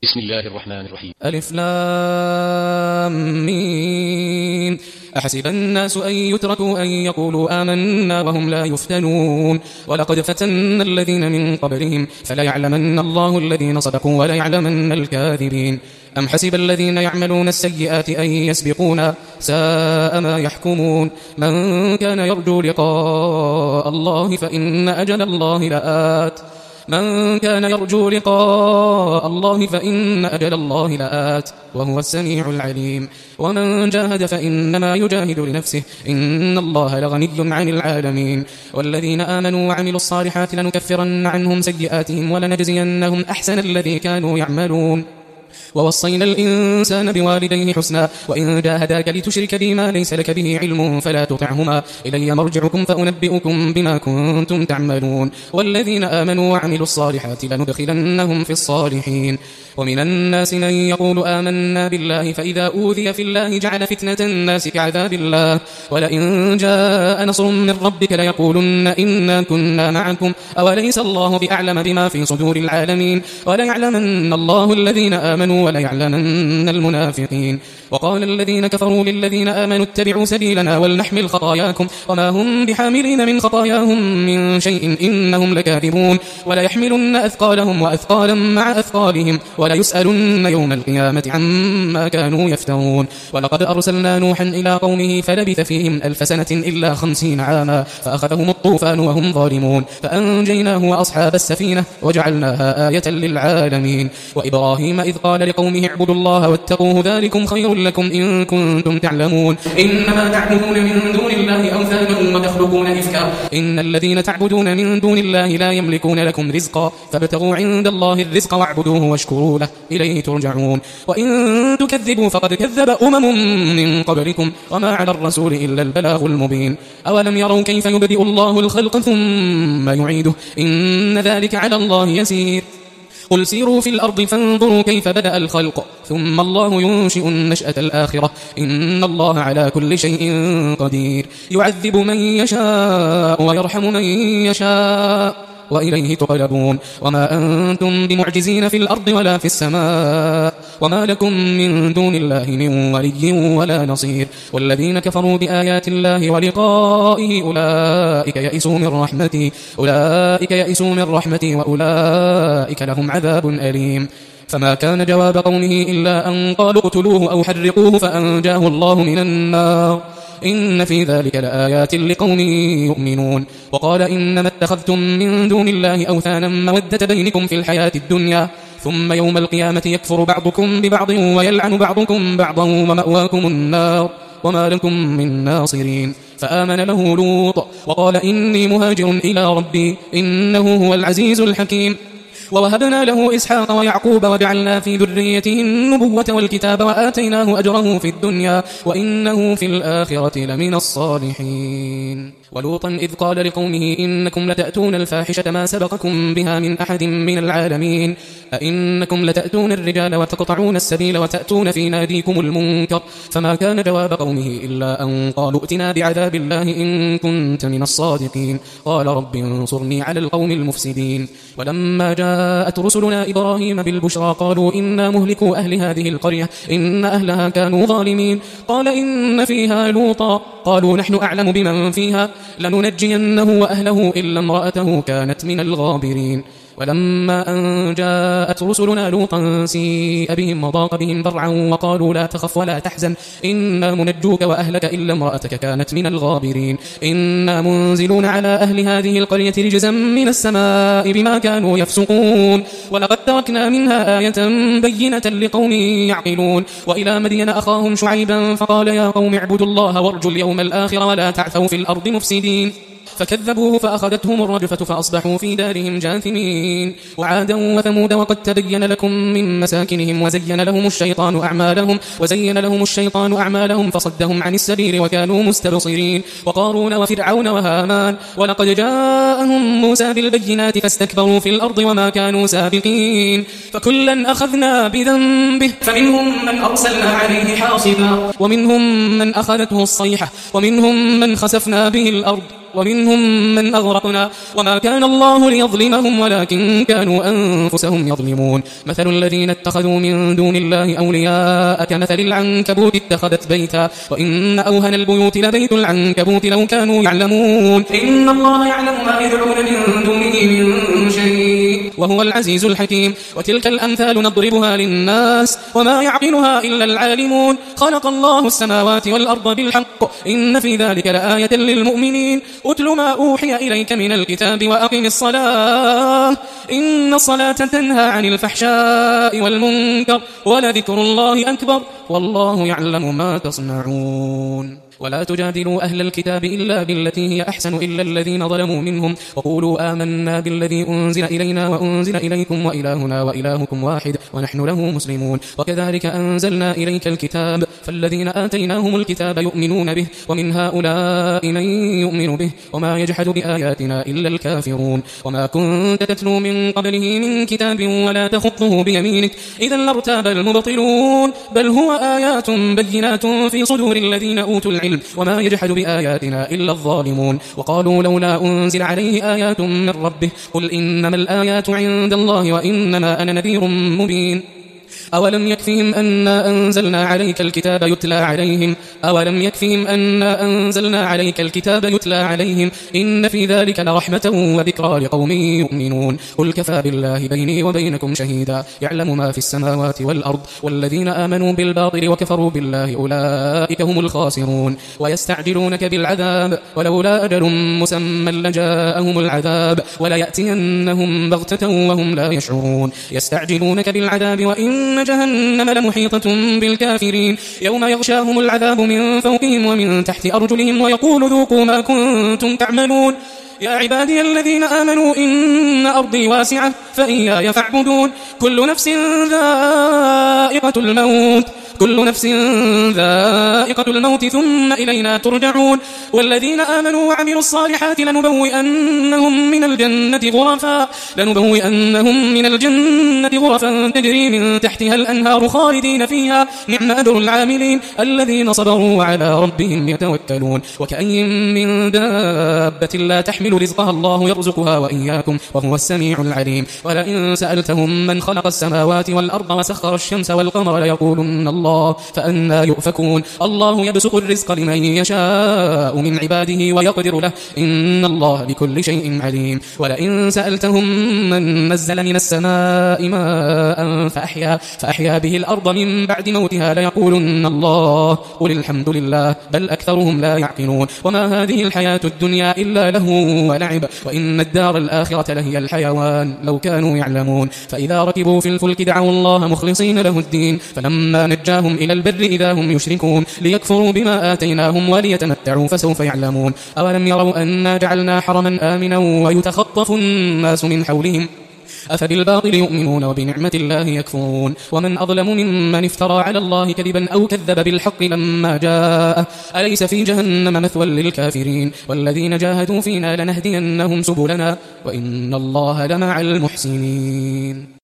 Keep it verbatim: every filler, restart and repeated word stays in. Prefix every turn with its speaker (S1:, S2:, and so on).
S1: بسم الله الرحمن الرحيم.
S2: ألف لام ميم. أحسب الناس أن يتركوا أن يقولوا آمنا وهم لا يفتنون ولقد فتنا الذين من قبلهم فليعلمن الله الذين صدقوا وليعلمن الكاذبين. أم حسب الذين يعملون السيئات أن يسبقونا ساء ما يحكمون. من كان يرجو لقاء الله فإن أجل الله لآت من كان يرجو لقاء الله فإن أجل الله لآت وهو السميع العليم. ومن جاهد فإنما يجاهد لنفسه إن الله لغني عن العالمين. والذين آمنوا وعملوا الصالحات لنكفرن عنهم سيئاتهم ولنجزينهم أحسن الذي كانوا يعملون. ووصينا الإنسان بوالديه حسنا وإن جاهداك لتشرك بي ما ليس لك به علم فلا تطعهما إلي مرجعكم فأنبئكم بما كنتم تعملون. والذين آمنوا وعملوا الصالحات لندخلنهم في الصالحين. ومن الناس من يقول آمنا بالله فإذا أوذي في الله جعل فتنة الناس كعذاب الله ولئن جاء نصر من ربك ليقولن إنا كنا معكم أوليس الله بأعلم بما في صدور العالمين. وليعلمن الله الذين آمنوا وليعلمن المنافقين. وقال الذين كفروا للذين آمنوا اتبعوا سبيلنا ولنحمل خطاياكم وما هم بحاملين من خطاياهم من شيء إنهم لكاذبون. وليحملن أثقالهم وأثقالا مع أثقالهم وليسألن يوم القيامة عما كانوا يفترون. ولقد أرسلنا نوحا إلى قومه فلبث فيهم ألف سنة إلا خمسين عاما فأخذهم الطوفان وهم ظالمون فأنجيناه وأصحاب السفينة وجعلناها آية للعالمين. وإبراهيم إذ قال لقومه اعبدوا الله واتقوه ذلكم خير لكم إن كنتم تعلمون. إنما تعبدون من دون الله أوثانا وتخلقون إفكا إن الذين تعبدون من دون الله لا يملكون لكم رزقا فابتغوا عند الله الرزق واعبدوه واشكروا له إليه ترجعون. وإن تكذبوا فقد كذب أمم من قبلكم وما على الرسول إلا البلاغ المبين. أولم يروا كيف يبدئ الله الخلق ثم يعيده إن ذلك على الله يسير. قل سيروا في الأرض فانظروا كيف بدأ الخلق ثم الله ينشئ النشأة الآخرة إن الله على كل شيء قدير. يعذب من يشاء ويرحم من يشاء وإليه تقلبون. وما أنتم بمعجزين في الأرض ولا في السماء وما لكم من دون الله من ولي ولا نصير. والذين كفروا بآيات الله ولقائه أولئك يئسوا من رحمتي أولئك يئسوا من رحمتي وأولئك لهم عذاب أليم. فما كان جواب قومه إلا أن قالوا اقتلوه أو حرقوه فأنجاه الله من النار إن في ذلك لآيات لقوم يؤمنون. وقال إنما اتخذتم من دون الله أوثانا مودة بينكم في الحياة الدنيا ثم يوم القيامة يكفر بعضكم ببعض ويلعن بعضكم بعضا ومأواكم النار وما لكم من ناصرين. فآمن له لوط وقال إني مهاجر إلى ربي إنه هو العزيز الحكيم. ووهبنا له إسحاق ويعقوب وجعلنا في ذريته النبوة والكتاب وآتيناه أجره في الدنيا وإنه في الآخرة لمن الصالحين. ولوطا إذ قال لقومه إنكم لتأتون الفاحشة ما سبقكم بها من أحد من العالمين أئنكم لتأتون الرجال وتقطعون السبيل وتأتون في ناديكم المنكر. فما كان جواب قومه إلا أن قالوا ائتنا بعذاب الله إن كنت من الصادقين. قال رب انصرني على القوم المفسدين. ولما جاءت رسلنا إبراهيم بالبشرى قالوا إنا مهلكوا أهل هذه القرية إن أهلها كانوا ظالمين. قال إن فيها لوطا قالوا نحن أعلم بمن فيها لننجينه وأهله إلا امرأته كانت من الغابرين. ولما أن جاءت رسلنا لوطا سيء بهم وضاق بهم ذرعا وقالوا لا تخف ولا تحزن إنا منجوك وأهلك إلا امرأتك كانت من الغابرين. إنا منزلون على أهل هذه القرية رجزا من السماء بما كانوا يفسقون ولقد تركنا منها آية بينة لقوم يعقلون. وإلى مدين أخاهم شعيبا فقال يا قوم اعبدوا الله وارجوا اليوم الآخر ولا تعثوا في الأرض مفسدين. فكذبوه فأخذتهم الرجفة فأصبحوا في دارهم جاثمين. وعادا وثمود وقد تبين لكم من مساكنهم وزين لهم الشيطان أعمالهم وزين لهم الشيطان أعمالهم فصدهم عن السبيل وكانوا مستبصرين. وقارون وفرعون وهامان ولقد جاءهم موسى بالبينات فاستكبروا في الأرض وما كانوا سابقين. فكلا أخذنا بذنبه فمنهم من أرسلنا عليه حاصبا ومنهم من أخذته الصيحة ومنهم من خسفنا به الأرض ومنهم من أغرقنا وما كان الله ليظلمهم ولكن كانوا أنفسهم يظلمون مثل الذين اتخذوا من دون الله أولياء كمثل العنكبوت اتخذت بيتا وإن أوهن البيوت لبيت العنكبوت لو كانوا يعلمون إن الله يعلم ما يدعون من دونه من شيء وهو العزيز الحكيم وتلك الأمثال نضربها للناس وما يعقلها إلا العالمون خلق الله السماوات والأرض بالحق إن في ذلك لآية للمؤمنين أتل ما أوحي إليك من الكتاب وأقم الصلاة إن الصلاة تنهى عن الفحشاء والمنكر ولذكر الله أكبر والله يعلم ما تصنعون ولا تجادلوا أهل الكتاب إلا بالتي هي أحسن إلا الذين ظلموا منهم وقولوا آمنا بالذي أنزل إلينا وأنزل إليكم وإلهنا وإلهكم واحد ونحن له مسلمون وكذلك أنزلنا إليك الكتاب فالذين آتيناهم الكتاب يؤمنون به ومن هؤلاء من يؤمن به وما يجحد بآياتنا إلا الكافرون وما كنت تتلو من قبله من كتاب ولا تخطه بيمينك إذا لارتاب المبطلون بل هو آيات بينات في صدور الذين أوتوا العلم وما يجحد بآياتنا إلا الظالمون وقالوا لولا أنزل عليه آيات من ربه قل إنما الآيات عند الله وإنما أنا نذير مبين أولم يكفهم أنا أنزلنا عليك الكتاب يتلى عليهم أولم يكفهم أنا أنزلنا عليك الكتاب يتلى عليهم إن في ذلك لرحمة وذكرى لقوم يؤمنون قل كفى بالله بيني وبينكم شهيدا يعلم ما في السماوات والأرض والذين آمنوا بالباطل وكفروا بالله أولئك هم الخاسرون ويستعجلونك بالعذاب ولولا أجل مسمى لجاءهم العذاب وليأتينهم بغتة وهم لا يشعرون يستعجلونك بالعذاب وإن جهنم لمحيطة بالكافرين يوم يغشاهم العذاب من فوقهم ومن تحت أرجلهم ويقول ذوقوا ما كنتم تعملون يا عبادي الذين آمنوا إن أرضي واسعة فإياي فاعبدون كل نفس ذائقة الموت كل نفس ذائقة الموت ثم إلينا ترجعون والذين آمنوا وعملوا الصالحات لنبوئنهم من الجنة غرفا لنبوئنهم من الجنة غرفا تجري من تحتها الأنهار خالدين فيها نعم أجر العاملين الذين صبروا وعلى ربهم يتوكلون وكأي من دابة لا تحمل رزقها الله يرزقها وإياكم وهو السميع العليم ولئن سألتهم من خلق السماوات والأرض وسخر الشمس والقمر ليقولن الله فأنا يؤفكون الله يبسط الرزق لمن يشاء من عباده ويقدر له إن الله بكل شيء عليم ولئن سألتهم من نزل من السماء ماء فأحيا, فأحيا به الأرض من بعد موتها ليقولن الله قل الحمد لله بل أكثرهم لا يعقلون وما هذه الحياة الدنيا إلا له ولعب وإن الدار الآخرة لهي الحيوان لو كانوا يعلمون فإذا ركبوا في الفلك دعوا الله مخلصين له الدين فلما نجاهم إلى البر إذا هم يشركون ليكفروا بما آتيناهم وليتمتعوا فسوف يعلمون أولم يروا أنا جعلنا حرما آمنا ويتخطف الناس من حولهم أفبالباطل يؤمنون وبنعمة الله يكفرون ومن أظلم ممن افترى على الله كذبا أو كذب بالحق لما جاءه أليس في جهنم مثوى للكافرين والذين جاهدوا فينا لنهدينهم سبلنا وإن الله لمع المحسنين.